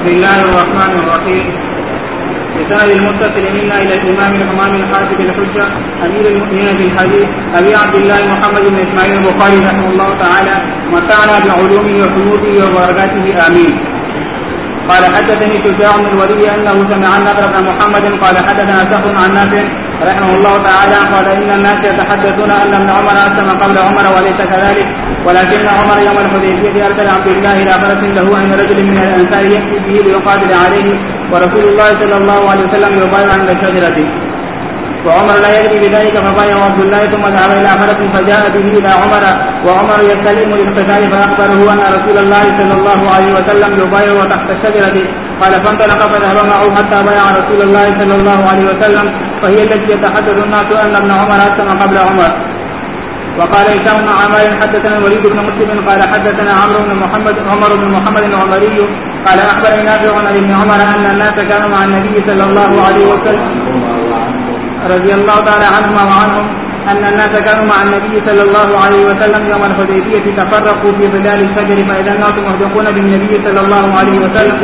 بسم الله الرحمن الرحيم. بسند المتصل منا الى الامام الامام الحافظ الحجه امير المؤمنين في الحديث ابي عبد الله محمد بن اسماعيل البخاري رحمه الله تعالى متعنا بعلومه وفنوده وبركاته امين. قال حدثني شجاع بن الوليد انه سمع النضر بن محمد قال حدثنا سهل عن نافع رحمه الله تعالى قال ان الناس يتحدثون ان ابن عمر اسلم قبل عمر وليس كذلك، ولكن عمر يوم الحديبيه ارسل عبد الله الى فرس له عند رجل من الانصار ياتي به ليقاتل عليه، ورسول الله صلى الله عليه وسلم يبايع عند الشجره، وعمر لا يدري بذلك فبايع عبد الله ثم ذهب الى فرس فجاء به الى عمر وعمر يستلم للقتال فاخبره ان رسول الله صلى الله عليه وسلم يبايع تحت الشجره. قال فانطلق فذهب معه حتى بايع رسول الله صلى الله عليه وسلم، فهي التي يتحدث الناس ان ابن عمر اسلم قبل عمر. وقال هشام بن عمار حدثنا الوليد بن مسلم قال حدثنا عمر بن محمد العمري قال اخبرني نافع عن ابن عمر ان الناس كانوا مع النبي صلى الله عليه وسلم رضي الله تعالى عنهما وعنهم ان الناس كانوا مع النبي صلى الله عليه وسلم يوم الحديبيه تفرقوا في ظلال الشجر فاذا الناس محدقون بالنبي صلى الله عليه وسلم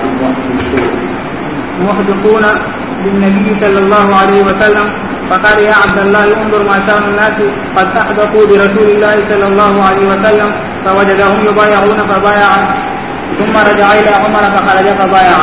فقال يا عبد الله انظر ما شان الناس قد احدقوا برسول الله صلى الله عليه وسلم، فوجدهم يبايعون فبايع ثم رجع الى عمر فخرج فبايع.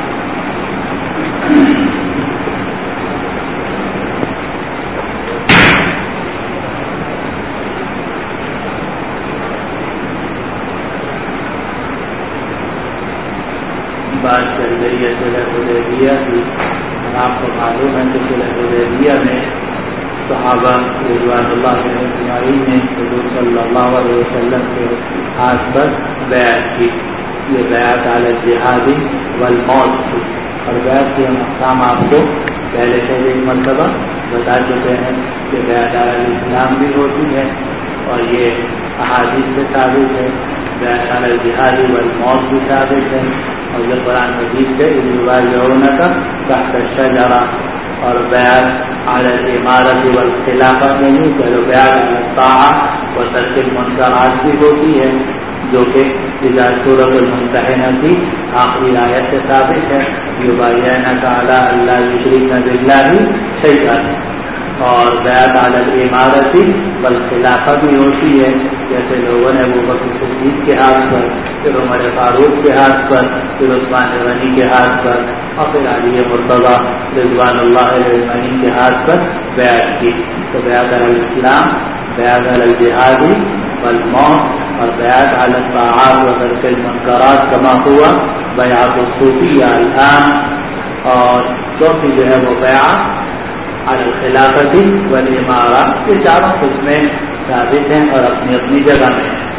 بات چل رہی ہے صلح حدیبیہ کی. آپ کو معلوم ہے کہ صلح حدیبیہ میں صحابہ رضوان اللہ علیہ اجمعین نے حضور صلی اللہ علیہ وسلم کے ہاتھ پر بیعت کی. یہ بیعت علی الجہاد والموت تھی، اور بیعت کے احکام آپ کو پہلے سے ایک مرتبہ بتا چکے ہیں کہ بیعت علی الاسلام بھی ہوتی ہے اور یہ احادیث سے ثابت ہے. بیعت علی الجہاد والموت بھی ثابت ہے، اور یہ قرآن مجید سے یبایعونک تحت الشجرہ. اور بیعت علی الامارۃ والخلافہ میں نہیں کہ بیعت علی الطاعہ و ترک المنکرات بھی ہوتی ہے، جو کہ سورۃ الممتحنہ کی آخری آیت سے ثابت ہے یبایعنک علی الا یشرکن باللہ شیئا. اور بیعت علی الامارۃ والخلافہ بھی ہوتی ہے، جیسے لوگوں نے ابو بکر صدیق کے ہاتھ پر، پھر عمر فاروق کے ہاتھ پر، پھر عثمان غنی کے ہاتھ پر، اور پھر علی مرتضیٰ رضوان اللہ علیہ اجمعین کے ہاتھ پر بیعت کی. تو بیعت علی الاسلام، بیعت علی الجہاد والموت، اور بیعت علی الطاعات و ترک المنکرات کما ہوا بیعت الصوفیہ الان. اور چوتھی جو ہے وہ بیعت علی الخلافۃ والامارہ. یہ چاروں قسمیں ثابت ہیں اور اپنی اپنی جگہ میں ہیں.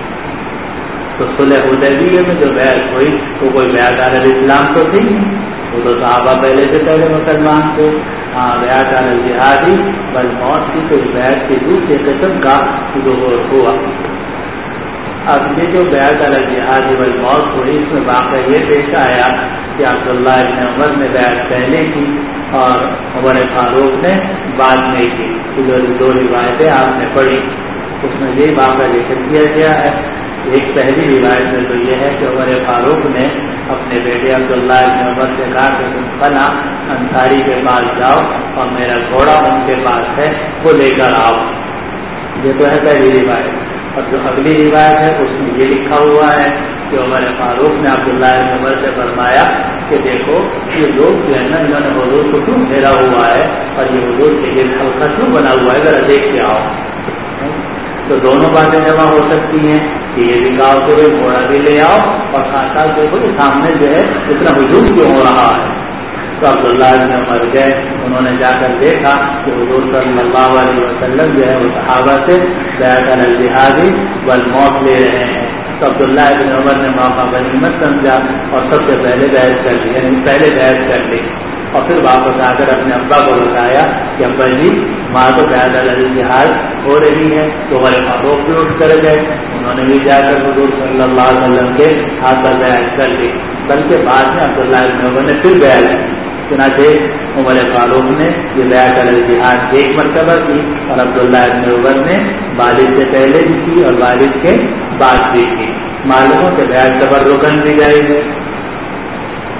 تو صلح حدیبیہ میں جو بیعت ہوئی وہ کوئی بیعت علی الاسلام تو تھی، وہ تو صحابہ پہلے سے پہلے مسلمان تھے. ہاں بیعت علی الجہاد والموت کی تو بیعت کی دوسری قسم کا ظہور ہوا. اب یہ جو بیعت علی الجہاد والموت ہوئی، اس میں واقعہ یہ پیش آیا کہ عبداللہ ابن عمر نے بیعت پہلے کی اور عمر فاروق نے بعد میں کی. دو روایتیں آپ نے پڑھی، اس میں یہ واقعہ ذکر کیا گیا ہے. ایک پہلی روایت میں تو یہ ہے کہ عمر فاروق نے اپنے بیٹے عبداللہ ابن عمر سے کہا کہ تم فلاں انصاری کے پاس جاؤ اور میرا گھوڑا ان کے پاس ہے وہ لے کر آؤ. یہ تو ہے پہلی روایت. اور جو اگلی روایت ہے اس میں یہ لکھا ہوا ہے کہ عمر فاروق نے عبداللہ ابن عمر سے فرمایا کہ دیکھو یہ لوگ جو ہے نا انہوں نے حضور کو کیوں گھیرا ہوا ہے اور یہ حضور کے لیے حلقہ کیوں بنا ہوا ہے، ذرا دیکھ کے آؤ. تو دونوں باتیں جمع ہو سکتی ہیں کہ یہ بھی کہا کہ گھوڑا بھی لے آؤ اور ساتھ ساتھ دیکھو کہ سامنے جو ہے اتنا ہجوم کیوں ہو رہا ہے. تو عبداللہ ابن عمر گئے، انہوں نے جا کر دیکھا کہ حضور صلی اللہ علیہ وسلم جو ہے وہ صحابہ سے بیعت علی الجہاد والموت لے رہے ہیں. تو عبداللہ ابن عمر نے موقع غنیمت سمجھا اور سب سے پہلے بیعت کر لی، یعنی پہلے بیعت کر لی. اور پھر واپس آ کر اپنے ابا کو بتایا کہ ابا جی ماں تو بیعت علی الجہاد ہو رہی ہے. تو عمر فاروق بھی اٹھ کر گئے، انہوں نے بھی جا کر حضور صلی اللہ علیہ وسلم کے ہاتھ پر بیعت کر لی. بلکہ بعد میں عبداللہ ابن عمر نے پھر بیعت کی. چنانچہ عمر فاروق نے یہ بیعت علی الجہاد ایک مرتبہ کی اور عبداللہ ابن عمر نے والد سے پہلے بھی کی اور والد کے بعد بھی کی. معلوم ہو کہ بیعت تبرکاً بھی جائز ہے.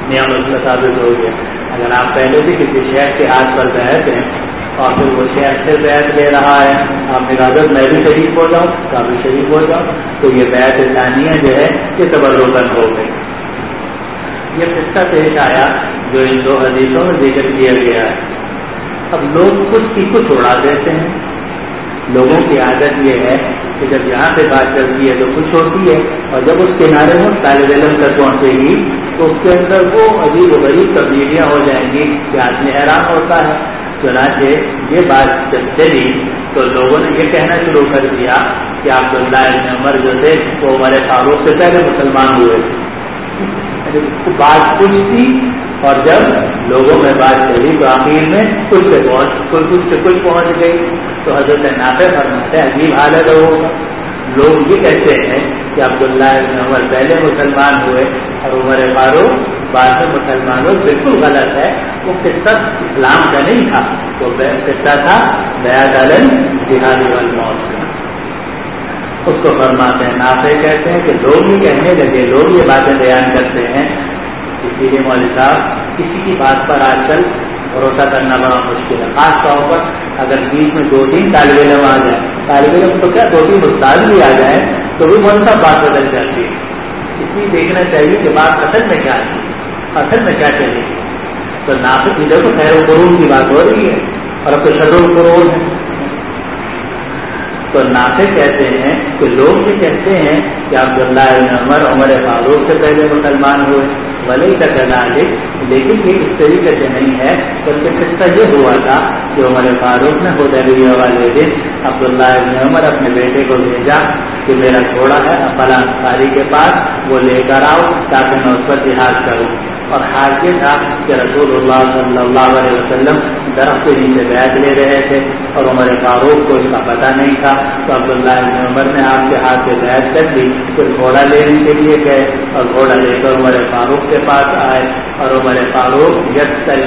نعمت کا ثابت ہو گیا. اگر آپ پہلے سے کسی شیخ کے ہاتھ پر بیعت ہیں اور پھر وہ شیخ سے بیعت لے رہا ہے, آپ نے کہا اگر میں بھی شریف ہو جاؤں, کا بھی شریف ہو جاؤں, تو یہ بیعت ثانیہ جو ہے یہ تبرکاً ہو گئی. یہ قصہ پیش آیا جو ان دو حدیثوں میں ذکر کیا گیا ہے. اب لوگ کچھ کی کچھ اڑا دیتے ہیں. لوگوں کی عادت یہ ہے کہ جب یہاں پہ بات چلتی ہے تو کچھ ہوتی ہے, اور جب اس کنارے میں طالب علم تک پہنچے گی تو اس کے اندر وہ عجیب و غریب تبدیلیاں ہو جائیں گی کہ آدمی حیران ہوتا ہے. چنانچہ یہ بات جب چلی تو لوگوں نے یہ کہنا شروع کر دیا کہ عبداللہ ابن عمر جو تھے وہ عمر فاروق سے پہلے مسلمان ہوئے. بات کچھ تھی, اور جب لوگوں میں بات چلی تو آخر میں کچھ سے کچھ پہنچ گئی. تو حضرت نافع فرماتے ہیں عجیب حال ہے لوگوں کا. لوگ یہ کہتے ہیں کہ عبداللہ ابن عمر پہلے مسلمان ہوئے اور عمر فاروق بعد میں مسلمان ہوئے. بالکل غلط ہے. وہ قصہ اسلام کا نہیں تھا, وہ قصہ تھا بیعت علی الجہاد والموت کا. اس کو فرماتے ہیں نافع کہتے ہیں کہ لوگ یہ کہنے لگے, لوگ یہ باتیں بیان کرتے ہیں. اسی لیے مولوی صاحب کسی کی بات پر آج کل بھروسہ کرنا بڑا مشکل ہے, خاص طور پر اگر بیچ میں 2-3 طالب علم آ جائیں. طالب علم تو کیا 2-3 استاد بھی آ جائیں تو بھی مولوی صاحب بات بدل جاتی ہے. اس لیے دیکھنا چاہیے کہ بات اصل میں کیا ہے, اصل میں کیا چلے گی. تو نافع کی جگہ خیر القرون کی بات ہو رہی ہے اور اب تو شر القرون ہے. تو نافع کہتے ہیں کہ لوگ یہ کہتے ہیں کہ عبداللہ ابن عمر عمر فاروق سے پہلے مسلمان ہوئے. ولی کا کذالک, لیکن یہ اس طریقے سے نہیں ہے. بلکہ قصہ یہ ہوا تھا کہ عمر فاروق نے حدیبیہ والے دن عبداللہ ابن عمر اپنے بیٹے کو بھیجا کہ میرا گھوڑا ہے فلاں انصاری کے پاس, وہ لے کر آؤ تاکہ میں اس پر جہاد کروں. اور حال یہ تھا کہ رسول اللہ صلی اللہ علیہ وسلم درخت کے نیچے بیعت لے رہے تھے اور عمر فاروق کو اس کا پتہ نہیں تھا. تو عبداللہ ابن عمر نے آپ کے ہاتھ سے بیعت کر لی. پھر گھوڑا لینے کے لیے گئے اور گھوڑا لے کر عمر فاروق کے پاس آئے, اور عمر فاروق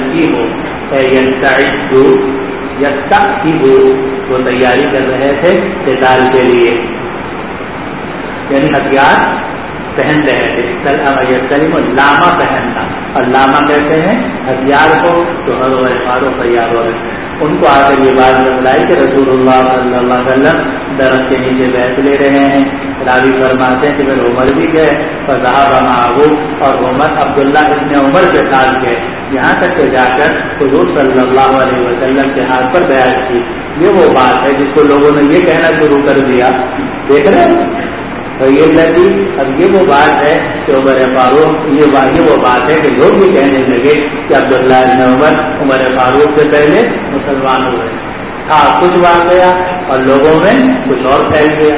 وہ تیاری کر رہے تھے قتال کے لیے, یعنی ہتھیار پہن رہے تھے. لاما پہننا, اور لاما کہتے ہیں ہتھیار کو. تو عمر فاروق تیار ہو رہے. ان کو آ کر یہ بات بتلائی کہ رسول اللہ صلی اللہ علیہ وسلم درخت کے نیچے بیعت لے رہے ہیں. راوی فرماتے ہیں کہ پھر عمر بھی گئے فذهب معه, اور عمر عبداللہ ابن عمر کے ساتھ گئے, یہاں تک کہ جا کر حضور صلی اللہ علیہ وسلم کے ہاتھ پر بیعت کی. یہ وہ بات ہے جس کو لوگوں نے یہ کہنا شروع کر دیا, دیکھ رہے ہیں. تو یہ لگی اب یہ وہ بات ہے کہ عمر فاروق, یہ وہ بات ہے کہ لوگ یہ کہنے لگے کہ عبداللہ ابن عمر عمر فاروق سے پہلے مسلمان ہوئے. تھا کچھ واقعہ اور لوگوں میں کچھ اور پھیل گیا.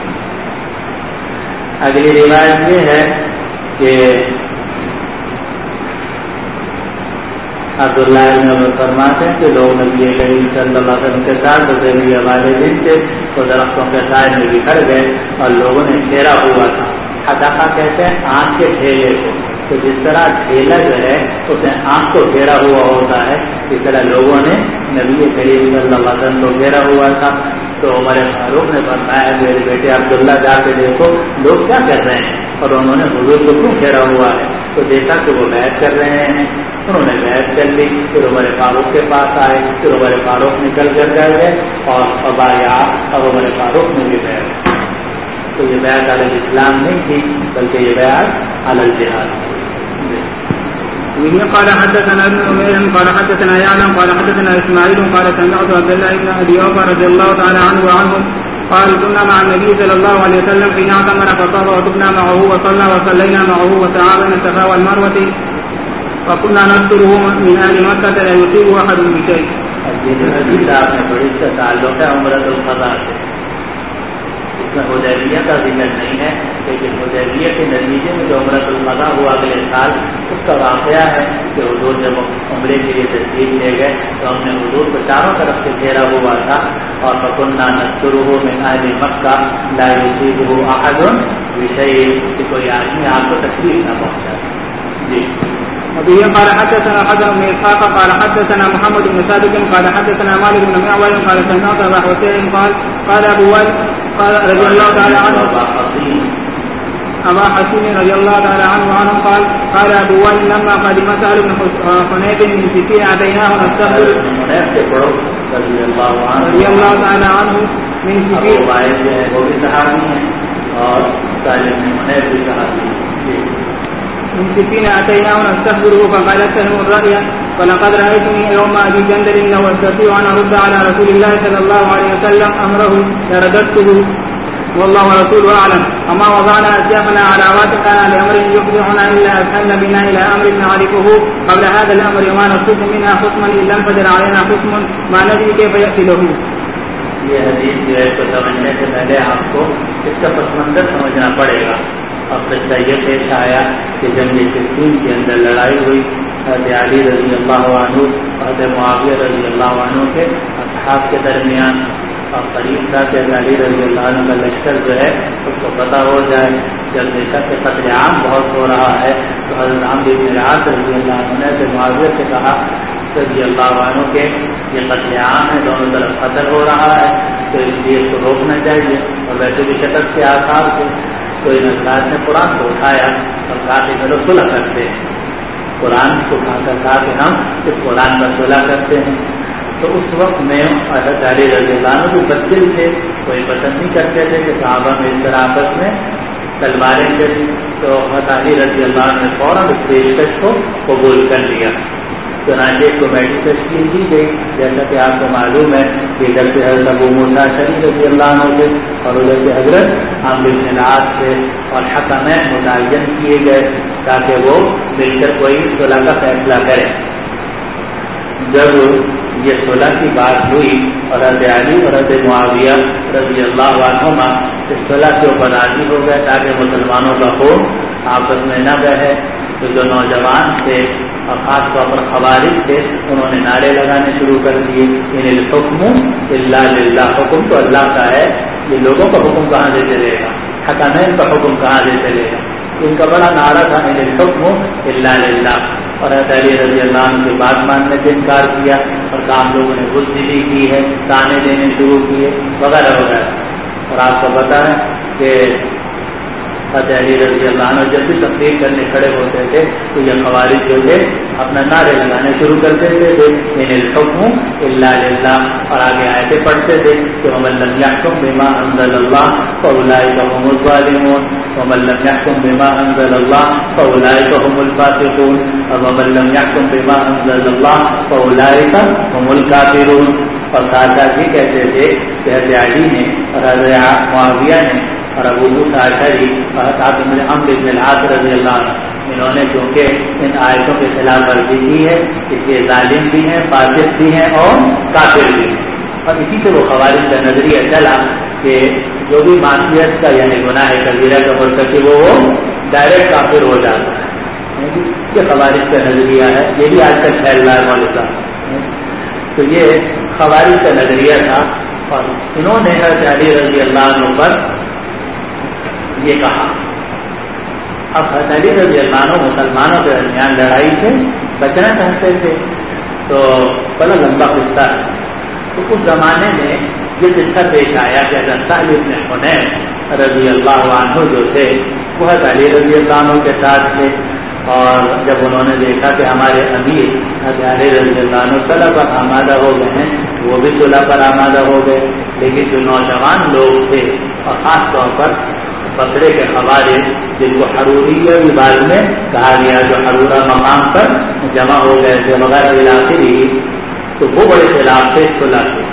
اگلی روایت یہ ہے کہ عبداللہ ابن عمر فرماتے ہیں کہ لوگ نبی کریم صلی اللہ علیہ وسلم کے ساتھ حدیبیہ والے دن سے تو درختوں کے سائے میں بکھر گئے اور لوگوں نے گھیرا ہوا تھا. حداقہ کہتے ہیں آنکھ کے ڈھیلے کو. تو جس طرح ڈھیلا جو ہے اس میں آنکھ کو گھیرا ہوا ہوتا ہے, اس طرح لوگوں نے نبی کریم صلی اللہ علیہ وسلم کو گھیرا ہوا تھا. تو عمر فاروق نے فرمایا میرے بیٹے عبداللہ جا کے دیکھو لوگ کیا کر رہے ہیں, اور انہوں نے حضور کو کیوں گھیرا ہوا ہے. تو دیکھا کہ وہ بیعت کر رہے ہیں. انہوں نے بیعت کر لی. پھر عمر فاروق کے پاس آئے. پھر عمر فاروق نکل کر گئے اور فبایا, اور عمر فاروق نے بھی بیعت. تو یہ بیعت علی الاسلام نہیں تھی بلکہ یہ بیعت علی الجہاد. قال حدثنا ابن عمير قال حدثنا يعلم قال حدثنا اسماعيل قال سمعت عبد الله بن ابي اوفى رضي الله تعالى عنه وعنهم قال كنا مع النبي صلى الله عليه وسلم حين اعتمر فطاف وطفنا معه وصلى وصلينا معه وسعى بين الصفا والمروه وكنا نذكره من اهل مكه لا يصيب احد بشيء. یہ حدیث آپ نے بڑی اس کا تعلق ہے عمرۃ القضاء سے. اس میں حدیبیہ کا ذکر نہیں ہے, لیکن حدیبیہ کے نتیجے میں جو عمرۃ القضاء ہوا اگلے سال اس کا واقعہ ہے کہ حضور جب عمرے کے لیے تشریف لے گئے تو ہم نے حضور کو چاروں طرف سے گھیرا ہوا تھا. اور فَكُنَّا نَذْكُرُهُ مِنْ أَهْلِ مَكَّةَ لَا يُصِيبُهُ أَحَدٌ بِشَيْءٍ, کہ کوئی آدمی آپ کو تکلیف نہ پہنچائے. جی. وبه قال حدثنا حجر بن اسحاق قال حدثنا محمد بن ثابت قال حدثنا مالك بن معول قال سمعت ابا حسين قال ابو وائل قال رضي الله تعالى عنه أبا حسين رضي الله تعالى عنه قال أبو وائل لما قدم سهل بن حنيف من سكين أتيناه نستغفر رضي الله تعالى عنه من سكين من سكين أتيناه نستخبره فقال اتهم الرأي فلقد رأيتني يوم أبي جندل إنه أستطيع أن أرد على رسول الله صلى الله عليه وسلم أمره لرددته والله ورسوله أعلم وما وضعنا أسيافنا على واتقنا لأمر يخضعنا إلا أسهلنا بنا إلى أمر نعرفه قبل هذا الأمر وما نصف منها خصما إلا انفجر علينا خصم ما ندري كيف يأتي له. یہ حدیث جو ہے تو سمجھنے سے پہلے آپ کو اس کا پس منظر سمجھنا پڑے گا. اور قصہ یہ پیش آیا کہ جنگ صفین کے اندر لڑائی ہوئی. حضرت علی رضی اللہ عنہ اور حضرت معاویہ رضی اللہ عنہ کے اصحاب کے درمیان اور قریب تھا کہ علی رضی اللہ عنہ کا لشکر جو ہے اس کو پتہ ہو جائے. جب دیکھا کہ قتل عام بہت ہو رہا ہے تو حضرت عمرو بن العاص رضی اللہ عنہ نے حضرت معاویہ سے کہا رضی اللہ عنہ کے یہ قتل عام ہے, دونوں طرف قتل ہو رہا ہے, تو اس لیے اس کو روکنا چاہیے. اور ویسے بھی شکست کے آثار تھے. تو ان حضرات نے قرآن کو اٹھایا اور کہا کہ چلو صلح کرتے ہیں. قرآن کو کہا کہ ہم اس قرآن پر صلح کرتے ہیں. تو اس وقت میں حضرت علی رضی اللہ عنہ بھی بچے تھے, کوئی پسند نہیں کرتے تھے کہ صحابہ میں اس طرح آپس میں تلواریں چلی. تو حضرت علی رضی اللہ عنہ نے فوراً اس پیشکش کو قبول کر لیا. چنانچہ ایک کمیٹی تشکیل کی گئی. جیسا کہ آپ کو معلوم ہے کہ ادھر سے حضرت ابو موسیٰ اشعری رضی اللہ عنہ سے اور ادھر سے حضرت عمرو بن العاص سے اور حکمین متعین کیے گئے تاکہ وہ مل کر کوئی صلح کا فیصلہ کریں. جب یہ صلح کی بات ہوئی اور حضرت علی اور حضرت معاویہ رضی اللہ عنہما اس صلح کے اوپر راضی ہو گئے تاکہ مسلمانوں کا خون آپس میں نہ بہے. تو جو نوجوان تھے اور خاص طور پر خوارج تھے انہوں نے نعرے لگانے شروع کر دیے ان الحکم الا للہ. حکم تو اللہ کا ہے, یہ لوگوں کا حکم کہاں سے چلے گا, حکمین کا حکم کہاں سے چلے گا. ان کا بڑا نعرہ تھا ان الحکم الا للہ. اور حضرت علی رضی اللہ عنہ کی بات ماننے سے انکار کیا اور کام لوگوں نے بزدلی کی ہے, تانے دینے شروع کیے وغیرہ وغیرہ. اور آپ کو پتا ہے کہ حضرت علی رضی اللہ عنہ جب بھی تقریر کرنے کھڑے ہوتے تھے تو یہ خوارج جو تھے اپنا نعرے لگانے شروع کر دیتے تھے ان الحکم الا للہ. اور آگے آیتیں پڑھتے تھے کہ ومن لم يحكم بما انزل الله فاولئک هم الظالمون ومن لم يحكم بما انزل الله فاولئک هم الفاسقون ومن لم يحكم بما انزل الله فاولئک هم الكافرون. اور ساتھ ہی کہتے تھے کہ حضرت علی نے اور حضرت معاویہ نے اور ابو موسیٰ اشعری اور حضرت عمرو بن العاص رضی اللہ عنہ انہوں نے کیونکہ ان آیتوں کے خلاف ورزی کی ہے اس لیے ظالم بھی ہیں, فاسق بھی ہیں اور کافر بھی ہیں. اور اسی سے وہ خوارج کا نظریہ چلا کہ جو بھی معصیت کا یعنی گناہ کبیرہ کا مرتکب وہ ڈائریکٹ کافر ہو جاتا ہے. یہ خوارج کا نظریہ ہے, یہ بھی آج تک پھیل رہا ہے مولوی صاحب. تو یہ خوارج کا نظریہ تھا اور انہوں نے حضرت علی رضی اللہ عنہ پر یہ کہا. اب حضرت علی رضی اللہ عنہ مسلمانوں کے درمیان لڑائی سے بچنا چاہتے تھے تو بڑا لمبا قصہ ہے. تو اس زمانے میں یہ قصہ پیش آیا کہ حضرت سہل بن حنیف رضی اللہ عنہ جو تھے وہ حضرت علی رضی اللہ عنہ کے ساتھ تھے. اور جب انہوں نے دیکھا کہ ہمارے امیر حضرت علی رضی اللہ عنہ صلح پر آمادہ ہو گئے ہیں وہ بھی صلح پر آمادہ ہو گئے. لیکن جو نوجوان لوگ تھے اور خاص طور پر بکرے کے خوارج جن کو حروریہ بھی بعد میں کہا گیا جو حرورہ مقام پر جمع ہو گئے تھے وغیرہ علاقے ہی, تو وہ بڑے خلاف تھے صلح کے.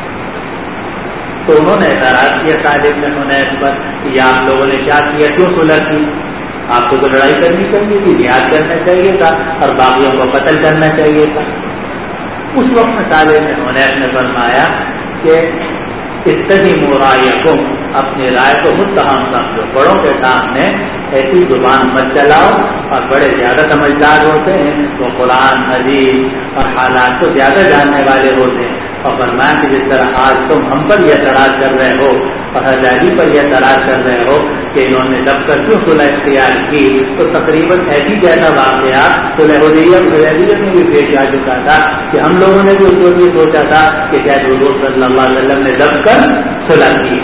تو انہوں نے اعتراض کیا طالب نے حنیف پر کہ آپ لوگوں نے کیا کیا, کیوں صلح کی, آپ کو تو لڑائی کرنی چاہیے تھی, جہاد کرنا چاہیے تھا اور باقیوں کو قتل کرنا چاہیے تھا. اس وقت میں طالب حنیف نے فرمایا کہ استقیموا رأیکم, اپنی رائے کو متہم سمجھو, بڑوں کے سامنے ایسی زبان مت چلاؤ. اور بڑے زیادہ سمجھدار ہوتے ہیں وہ قرآن حدیث اور حالات کو زیادہ جاننے والے ہوتے ہیں. اور فرمایا کہ جس طرح آج تم ہم پر یہ اعتراض کر رہے ہو اور حضرت علی پر یہ اعتراض کر رہے ہو کہ انہوں نے دب کر کیوں صلح اختیار کی, تو تقریباً ایسی جیسا واقعہ صلح حدیبیہ میں بھی پیش آ چکا تھا کہ ہم لوگوں نے بھی اس وقت یہ سوچا تھا کہ کیا حضور صلی اللہ علیہ وسلم نے دب کر صلح کی.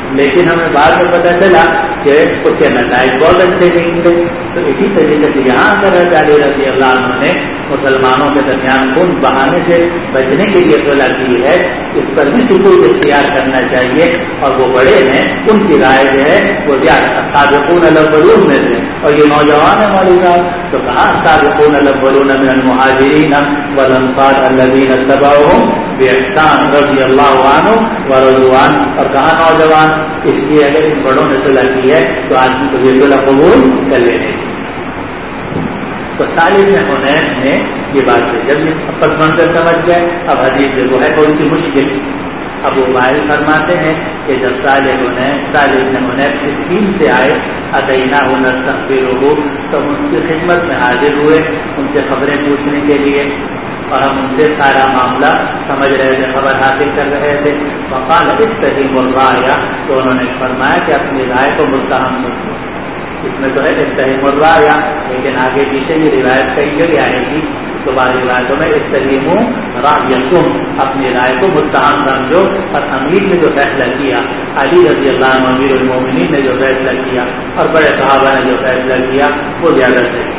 لیکن ہمیں بعد میں پتہ چلا کہ اس کے نتائج بہت اچھے نہیں تھے. تو اسی طریقے سے یہاں پر علی رضی اللہ عنہ نے مسلمانوں کے درمیان خون بہانے سے بچنے کے لیے صلح کی ہے. اس پر بھی سکوت اختیار کرنا چاہیے، اور وہ بڑے ہیں ان کی رائے جو ہے وہ زیادہ سابقون الاولون میں سے. اور یہ نوجوان ہیں مولوی صاحب، تو کہا سابقون الاولون من المہاجرین والانصار الذین اتبعوہم بإحسان رضی اللہ عنہ ورضوان. اور کہا نوجوان، اس لیے اگر ان بڑوں نے صلح کی ہے تو آدمی کو یہ صلح قبول کر لینے. تو طالب حنین نے یہ بات سے جب پس منظر سمجھ گئے. اب حدیث سے وہ ہے تھوڑی سی مشکل. ابو وائل فرماتے ہیں کہ جب طالب حنین اسکیم سے آئے اتینا نستغفرہ، تو ان کی خدمت میں حاضر ہوئے ان سے خبریں پوچھنے کے لیے، اور ہم ان سے سارا معاملہ سمجھ رہے تھے، خبر حاصل کر رہے تھے. وقال استحیم الرائے، تو انہوں نے فرمایا کہ اپنی رائے کو مستحم سمجھو. اس میں تو ہے استحیم الرائے، لیکن آگے پیچھے یہ روایت کئی جگہ آئے گی. تو بعض روایتوں میں استحیم رائیکم، اپنی رائے کو مستحم سمجھو. اور امیر نے جو فیصلہ کیا، علی رضی اللہ عنہ امیر المومنین نے جو فیصلہ کیا، اور بڑے صحابہ نے جو فیصلہ کیا، وہ زیادہ صحیح.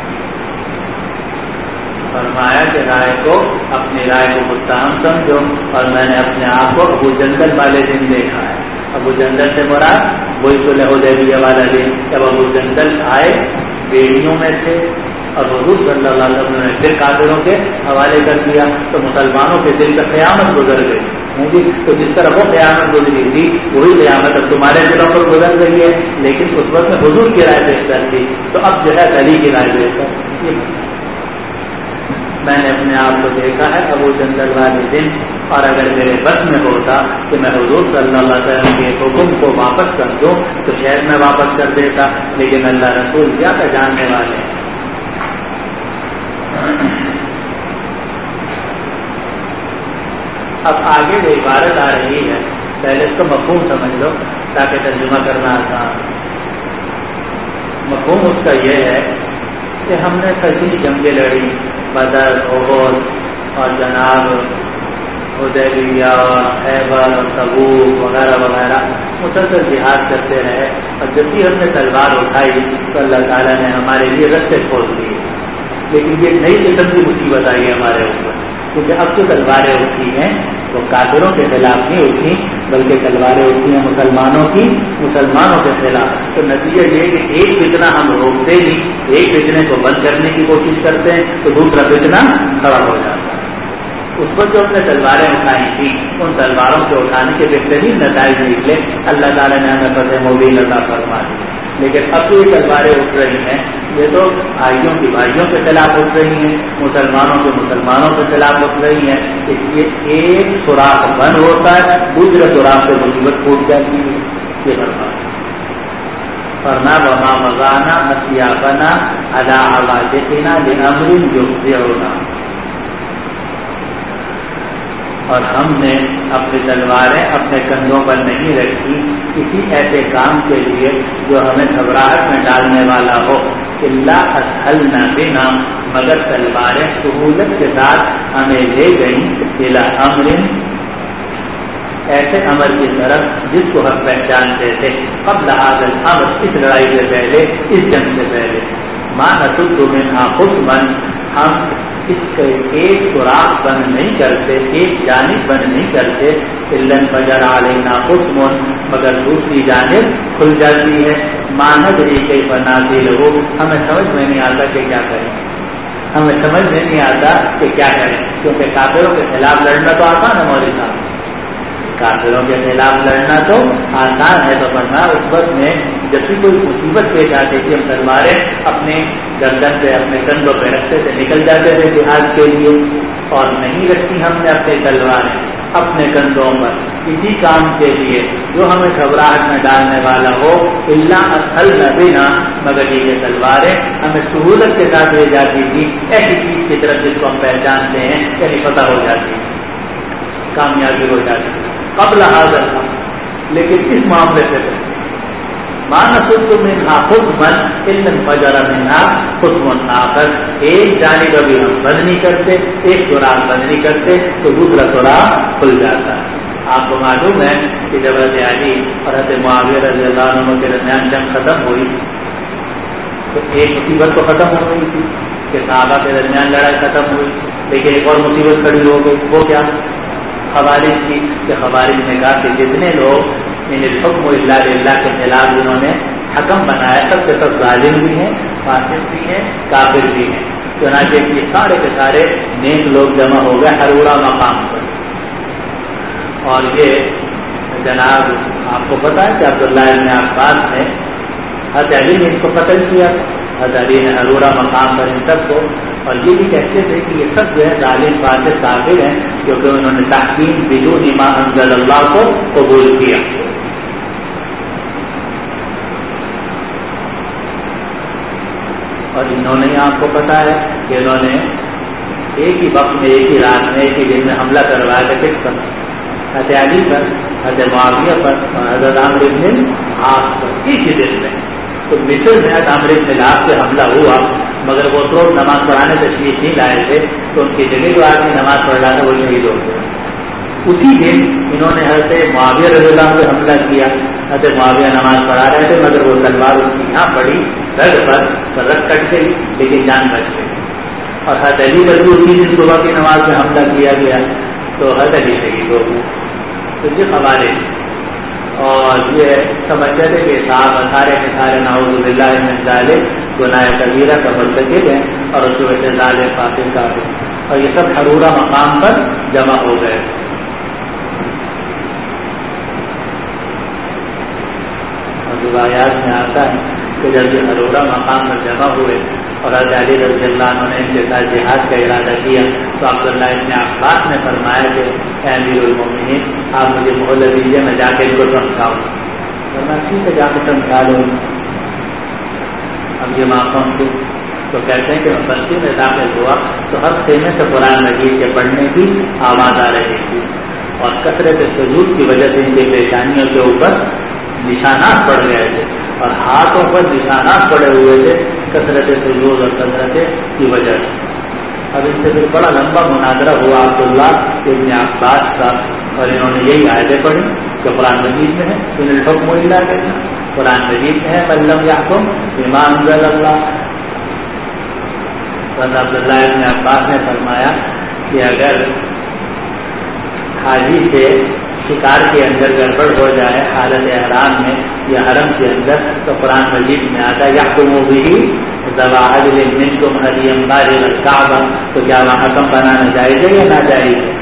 فرمایا کہ رائے کو اپنی رائے کو مستحم سمجھو. اور میں نے اپنے آپ کو ابو جندل والے دن دیکھا ہے. ابو جندل سے مراد وہی صلح حدیبیہ والا دن، جب ابو جندل آئے بیڑیوں میں تھے اور حضور صلی اللہ علیہ وسلم نے پھر کافروں کے حوالے کر دیا، تو مسلمانوں کے دل کا قیامت گزر گئی. تو جس طرح وہ قیامت گزری تھی وہی قیامت اب تمہارے دلوں پر گزر گئی ہے. لیکن اس وقت میں حضور کی رائے بہتر تھی، تو اب جو ہے علی کی رائے بہتر. میں نے اپنے آپ کو دیکھا ہے ابو جندل والے دن، اور اگر میرے بس میں ہوتا کہ میں حضور صلی اللہ علیہ وسلم کے حکم کو واپس کر دوں تو شہر میں واپس کر دیتا، لیکن اللہ رسول کیا کا جاننے والے ہیں. اب آگے جو عبارت آ رہی ہے، پہلے اس کو مفہوم سمجھ لو تاکہ ترجمہ کرنا آسان. مفہوم اس کا یہ ہے کہ ہم نے کئی جنگیں لڑی، بدر، احد اور جناب حدیبیہ اور خیبر اور تبوک وغیرہ وغیرہ، مسلسل جہاد کرتے رہے. اور جب بھی ہم نے تلوار اٹھائی تو اللہ تعالیٰ نے ہمارے لیے رستے کھول دیے. لیکن یہ نئی قسم کی مصیبت آئی ہے ہمارے اوپر، کیونکہ اب جو تلواریں اٹھی ہیں وہ کافروں کے خلاف نہیں اٹھی، بلکہ تلواریں اٹھی ہیں مسلمانوں کی، مسلمانوں کے خلاف. تو نتیجہ یہ کہ ایک فتنہ ہم روکتے نہیں، ایک فتنے کو بند کرنے کی کوشش کرتے ہیں تو دوسرا فتنہ کھڑا ہو جاتا ہے. اس پر جو ہم نے تلواریں اٹھائی تھی، ان تلواروں کے اٹھانے کے بہترین نتائج نکلے. اللہ تعالیٰ نے ہمیں فتح مبین عطا فرما دی. لیکن اب یہ تلواریں اٹھ رہی ہیں، یہ تو بھائیوں کی بھائیوں کے خلاف اٹھ رہی ہیں، مسلمانوں کے مسلمانوں کے خلاف اٹھ رہی ہیں. اس لیے ایک سوراخ بند ہوتا ہے، دوسرے سوراخ سے مصیبت پھوٹ جاتی ہے. یہ برباد فرنا وما مغانا اسیابنا علی عواتقنا لامر یفزعنا. اور ہم نے اپنی تلواریں اپنے کندھوں پر نہیں رکھی کسی ایسے کام کے لیے جو ہمیں گھبراہٹ میں ڈالنے والا ہو. الا اسهلنا بنا، مگر تلواریں سہولت کے ساتھ ہمیں لے گئیں الى امر، ایسے امر کی طرف جس کو ہم پہچانتے تھے. قبل هذا الامر، اس لڑائی سے پہلے، اس جنگ سے پہلے. ما نسد منها خصما، ہم اس کے ایک سوراخ بند نہیں کرتے، ایک جانب بند نہیں کرتے. الا انفجر علینا خصم، مگر دوسری جانب کھل جاتی ہے. ما ندری کیف نازلہ، ہمیں سمجھ میں نہیں آتا کہ کیا کریں، ہمیں سمجھ میں نہیں آتا کہ کیا کریں. کیونکہ کافروں کے خلاف لڑنا تو آسان ہے مولوی صاحب، کافروں کے خلاف لڑنا تو آسان ہے. تو بننا اس وقت میں جب بھی کوئی مصیبت پیش آتی تھی، ہم تلواریں اپنے گردن پہ اپنے کندھوں پہ رکھتے تھے، نکل جاتے تھے جہاد کے لیے. اور نہیں رکھی ہم نے اپنے تلواریں اپنے کندھوں پر کسی کام کے لیے جو ہمیں گھبراہٹ میں ڈالنے والا ہو. الا اسهلنا بنا، مگر یہ تلواریں ہمیں سہولت کے ساتھ لے جاتی تھی ایسی چیز کی طرف جس کو ہم پہچانتے ہیں، یعنی فتح ہو جاتی ہے، کامیابی ہو جاتی ہے. قبل حاضر تھا، لیکن اس معاملے سے ما نسد منها خصما الا انفجر منها خصم آخر، ایک جانب ابھی ہم بند نہیں کرتے، ایک سوراخ بند نہیں کرتے تو دوسرا سوراخ کھل جاتا ہے. آپ کو معلوم ہے کہ جب حضرت علی اور حضرت معاویہ رضی اللہ عنہ کے درمیان جنگ ختم ہوئی تو ایک مصیبت تو ختم ہو گئی تھی کہ صحابہ کے درمیان لڑائی ختم ہوئی، لیکن ایک اور مصیبت کھڑی ہو گئی، وہ کیا؟ خوارج کی، کہ خوارج نے کہا کہ جتنے لوگ ان الحکم الا للہ کے خلاف جنہوں نے حکم بنایا سب کے سب ظالم بھی ہیں، فاسق بھی ہیں، کافر بھی ہیں۔ چنانچہ یہ سارے کے سارے نیک لوگ جمع ہو گئے ہرورا مقام پر، اور یہ جناب آپ کو پتا ہے کہ عبداللہ ابن عباس نے حضرت علی نے اس کو قتل کیا، حضرت علی نے ہرورا مقام پر ان سب کو، اور یہ بھی کہتے تھے کہ یہ سب جو ہے ظالم فاسق کافر ہیں کیونکہ انہوں نے تحکیم بدون ما انزل اللہ کو قبول کیا۔ اور انہوں نے آپ کو پتا ہے کہ انہوں نے ایک ہی وقت میں، ایک ہی رات میں، ایک ہی دن میں حملہ کروایا تھا کس پر؟ حضرت علی پر، حضرت معاویہ پر اور حضرت عمرو بن العاص پر، ایک ہی دن میں۔ تو مصر میں حضرت عمرو بن العاص سے حملہ ہوا، مگر وہ تو نماز پڑھانے تشریف نہیں لائے تھے، تو ان کی جگہ جو آدمی نماز پڑھ رہا تھا وہ شہید ہو گئے۔ اسی دن انہوں نے حضرت معاویہ رضی اللہ عنہ پہ حملہ کیا۔ حضرت معاویہ نماز پڑھا رہے تھے مگر وہ تلوار اس کی یہاں پڑی رگ پر، تو رگ کٹ گئی لیکن جان بچ گئی۔ اور حضرت علی پر بھی اسی دن صبح کی نماز میں حملہ کیا گیا تو حضرت علی شہید ہو گئے۔ تو یہ خوارج اور یہ سمجھتے تھے کہ صاحب سارے کے سارے نعوذ باللہ من ذالک گناہ کبیرہ کا مرتکب ہیں اور اس کی وجہ سے ظالم فاسق کافر، اور یہ سب ہرورا مقام پر جمع ہو گئے۔ اور روایات میں آتا ہے کہ جب یہ ہرورا مقام پر جمع ہوئے اور حضرت علی رضی اللہ عنہ نے ان کے ساتھ جہاد کا ارادہ کیا تو عبداللہ ابن عباس نے فرمایا کہ اے امیر المومنین آپ مجھے مہلت دیجیے، میں جا کے ان کو سمجھاؤں۔ ورنہ ٹھیک ہے جا کے سمجھا لوں۔ اب یہ وہاں پہنچے تو کہتے ہیں کہ میں بستی میں داخل ہوا تو ہر خیمے سے قرآن مجید کے پڑھنے کی آواز آ رہی تھی، اور کثرت سجود کی وجہ سے ان کی پیشانیوں کے اوپر نشانات پڑ گئے تھے اور ہاتھوں پر نشانات پڑے ہوئے تھے کثرت سجود اور کثرت کی وجہ سے۔ اب ان سے پھر بڑا لمبا مناظرہ ہوا عبداللہ ابن عباس کا، اور انہوں نے یہی آیتیں پڑھی جو قرآن مجید میں ہے، ان الحکم الا للہ، قرآن مجید میں ہے من لم یحکم بما انزل اللہ۔ عبداللہ ابن عباس نے فرمایا کہ اگر حاجی سے شکار کے اندر گڑبڑ ہو جائے حالت احرام میں یا حرم کے اندر تو قرآن مجید میں آتا ہے یحکم به ذو عدل منکم هدیا بالغ الکعبہ، تو کیا وہاں حکم بنانا جائز ہے یا ناجائز ہے؟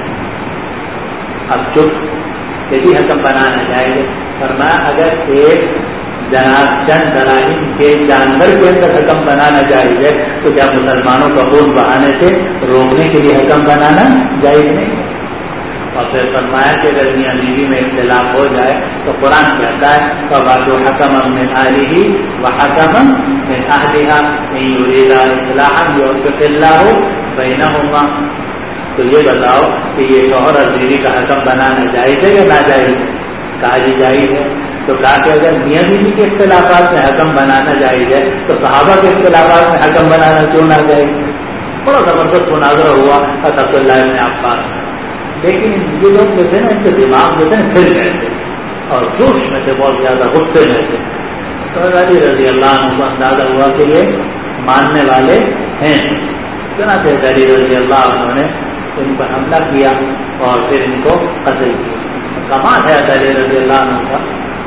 اب چپ، یہ بھی حکم بنانا جائز ہے۔ فرمایا اگر ایک جناب چند دراہیم کے جانور کے اندر حکم بنانا جائز ہے تو کیا مسلمانوں کا خون بہانے سے روکنے کے لیے حکم بنانا جائز نہیں؟ اور پھر فرمایا کہ اگر میاں بیوی میں اختلاف ہو جائے تو قرآن کہتا ہے فَبَعْثُوا حَكَمًا مِنْ أَهْلِهِ وَحَكَمًا مِنْ أَهْلِهَا إِنْ يُرِيدَا إِصْلَاحًا يُوَفِّقِ اللَّهُ بَيْنَهُمَا۔ تو یہ بتاؤ کہ یہ شوہر اور بیوی کا حکم بنانا جائز ہے یا ناجائز؟ کہا جی جائز ہے۔ تو کہا کہ اگر میاں بیوی کے اختلافات میں حکم بنانا جائز ہے تو صحابہ کے اختلافات میں حکم بنانا کیوں نہ جائز؟ بڑا زبردست مناظرہ ہوا حضرت عبداللہ ابن عباس، لیکن یہ لوگ جو تھے نا ان کے دماغ جو تھے پھر گئے تھے اور جوش میں تھے، بہت زیادہ غصے میں تھے۔ تو علی رضی اللہ عنہ کو اندازہ ہوا کہ یہ ماننے والے ہیں، چنانچہ علی رضی اللہ عنہ نے ان پر حملہ کیا اور پھر ان کو قتل کیا۔ کمال ہے علی رضی اللہ عنہ کا۔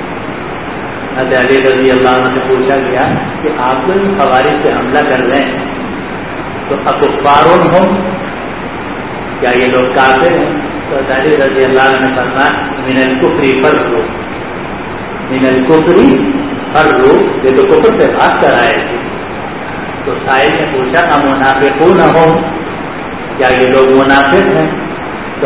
علی رضی اللہ عنہ سے پوچھا گیا کہ آپ کو ان خوارج سے حملہ کر رہے ہیں تو اکفارون ہوں، کیا یہ لوگ کافر ہیں؟ تو علی رضی اللہ عنہ نے فرمایا من الکفر فروا، من الکفر فروا، یہ تو کفر سے بھاگ کر آئے تھے۔ تو سائل نے پوچھا امنافقون ہوں، کیا یہ لوگ منافق ہیں؟ تو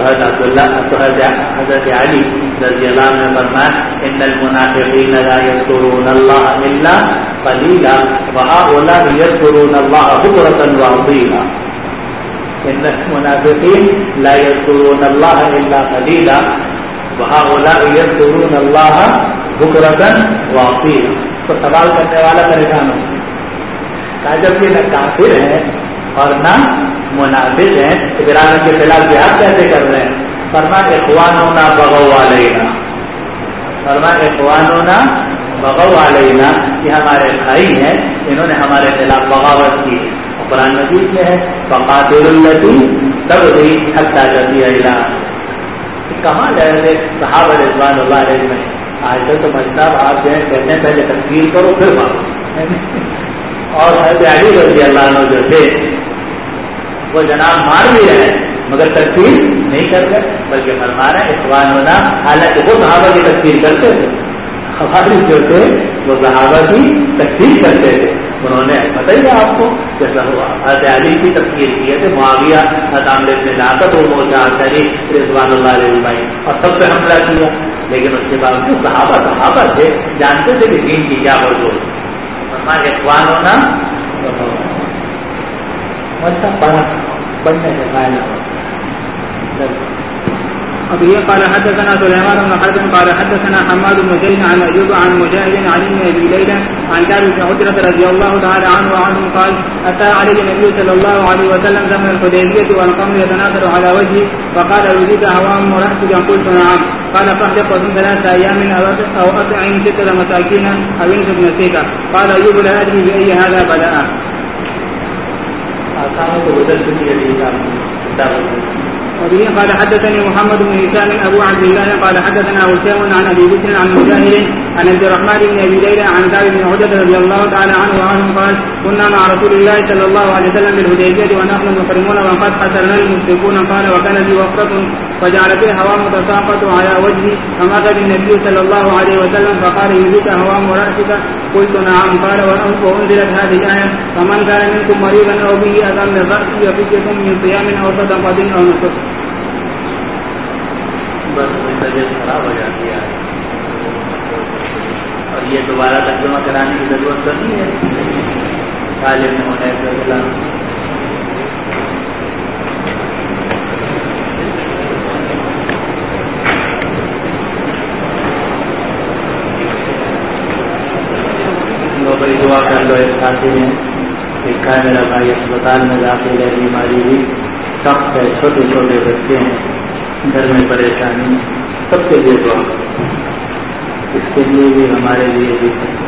حضرت علی رضی اللہ عنہ نے فرمایا ان المنافقین لا یذکرون اللہ الا قلیلا وهؤلاء یذکرون اللہ بکرۃ واصیلا۔ ان المنافقین لا یذکرون اللہ الا قلیلا وهؤلاء یذکرون اللہ بکرۃ واصیلا۔ تو سوال کرنے والا پریشان ہو کہا جب یہ نہ کافر ہیں اور نہ منافق ہیں تو پھر آپ کے خلاف جہاد کیسے کر رہے ہیں؟ فرمایا اخواننا بغوا علینا، فرمایا اخواننا بغوا علینا، یہ ہمارے بھائی ہیں، انہوں نے ہمارے خلاف بغاوت کی. قرآن مجید میں ہے فقاتلوا التی تبغی حتی تفیء الی. کہاں گئے تھے صحابہ رضوان اللہ علیہ میں؟ آج کل تو مذہب آپ جو ہے کہتے ہیں پہلے تکفیر کرو پھر مانو. اور حضرت علی رضی اللہ عنہ جو تھے وہ جناب مار بھی رہے مگر تکفیر نہیں کر گئے، بلکہ فرما رہے ہیں اخواننا، حالانکہ وہ صحابہ کی تکفیر کرتے تھے. خوارج جو تھے وہ صحابہ کی تکفیر کرتے تھے. انہوں نے بتائیے آپ کو جیسا ہوا حضرت علی کی تکفیر کی ہے، معاویہ حضرت عامر بن لاقت و موجہ رضوان اللہ علیہ وسلم اور سب پہ حملہ کیا، لیکن اس کے باوجود صحابہ تھے، جانتے تھے کہ دین کی کیا موضوع. فرمایا اخواننا پڑھنے سے قائل. أبي قال حدثنا سليمان بن حرب قال حدثنا حماد بن زيد عن أيوب عن مجاهد عن ابن أبي ليلى عن كعب بن عجرة رضي الله تعالى عنه وعنهم قال أتى علي النبي صلى الله عليه وسلم زمن الحديبية والقمر يتناثر على وجهه فقال يجيك هوام ورأسك؟ قلت نعم. قال فاحلق وفي 3 أيام أو أطعم 6 مساكين أو انصب نفسك. قال أيوب لا أدري بأي هذا بدأ. وبه قال حدثني محمد بن هشام ابو عبد الله قال حدثنا هشام عن ابي بكر عن مجاهد عن عبد الرحمن بن ابي ليلى عن كعب بن عجرة رضي الله تعالى عنه وعنهم قال كنا مع رسول الله صلى الله عليه وسلم بالحديبية ونحن محرمون وقد حسرنا المشركون. قال وكان لي وفرة فجعل فيها هوام تساقط على وجهي فمات النبي صلى الله عليه وسلم فقال يجيك هوام رأسك؟ قلت نعم. قال وأنزلت هذه الآية فمن كان منكم مريضا أو به أذى من رأسه ففدية من صيام أو صدقة أو نسك. بس طبیعت خراب ہو جاتی ہے اور یہ دوبارہ ترجمہ کرانے کی ضرورت تو نہیں ہے. طالب ہونے سے بڑی دعا کر لو. ایک ساتھی نے لکھا ہے میرا بھائی اسپتال میں داخل ہے، بیماری بھی سخت ہے، چھوٹے چھوٹے بچے ہیں، گھر میں پریشانی، سب کے لیے دعا، اس کے لیے بھی ہمارے لیے بھی